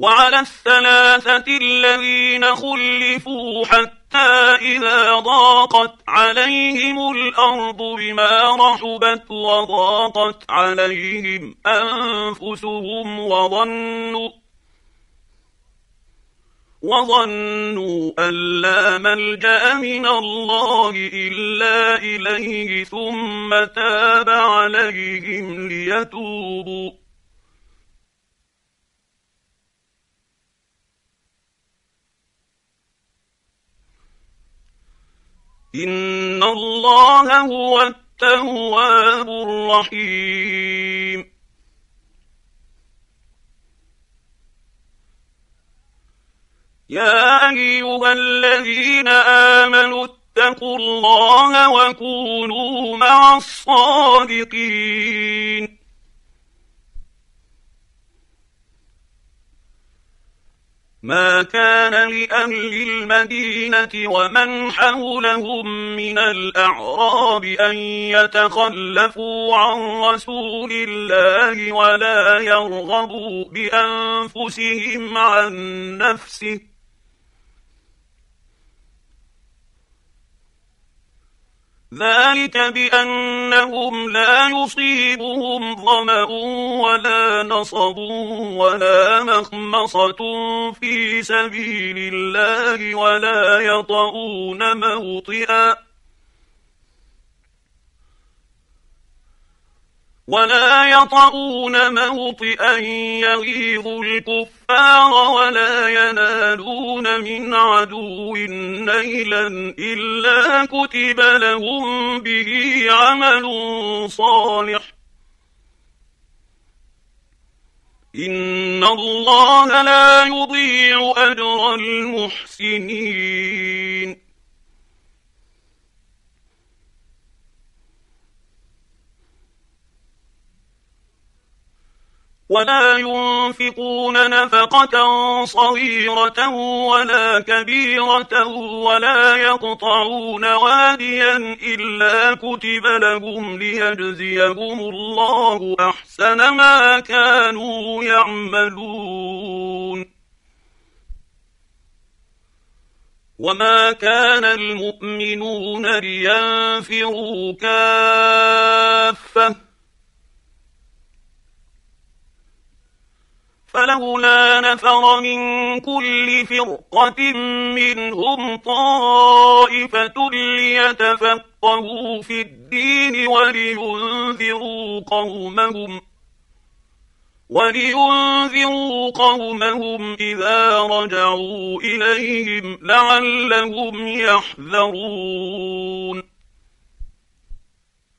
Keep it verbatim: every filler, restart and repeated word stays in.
وعلى الثلاثة الذين خلفوا حتى إذا ضاقت عليهم الأرض بما رحبت وضاقت عليهم أنفسهم وظنوا وظنوا أن لا ملجأ من الله إلا إليه ثم تاب عليهم ليتوبوا إن الله هو التواب الرحيم. يا أيها الذين آمنوا اتقوا الله وكونوا مع الصادقين. ما كان لأهل المدينة ومن حولهم من الأعراب أن يتخلفوا عن رسول الله ولا يرغبوا بأنفسهم عن نفسه ذلك بأنهم لا يصيبهم ظمأ ولا نصب ولا مخمصة في سبيل الله ولا يطؤون موطئا ولا يطؤون موطئا يغيظ الكفار ولا ينالون من عدو نيلا إلا كتب لهم به عمل صالح إن الله لا يضيع أجر المحسنين. ولا ينفقون نفقة صغيرة ولا كبيرة ولا يقطعون واديا إلا كتب لهم ليجزيهم الله أحسن ما كانوا يعملون. وما كان المؤمنون لينفروا كافة فلولا نفر من كل فرقة منهم طائفة ليتفقهوا في الدين ولينذروا قومهم ولينذروا قومهم إذا رجعوا إليهم لعلهم يحذرون.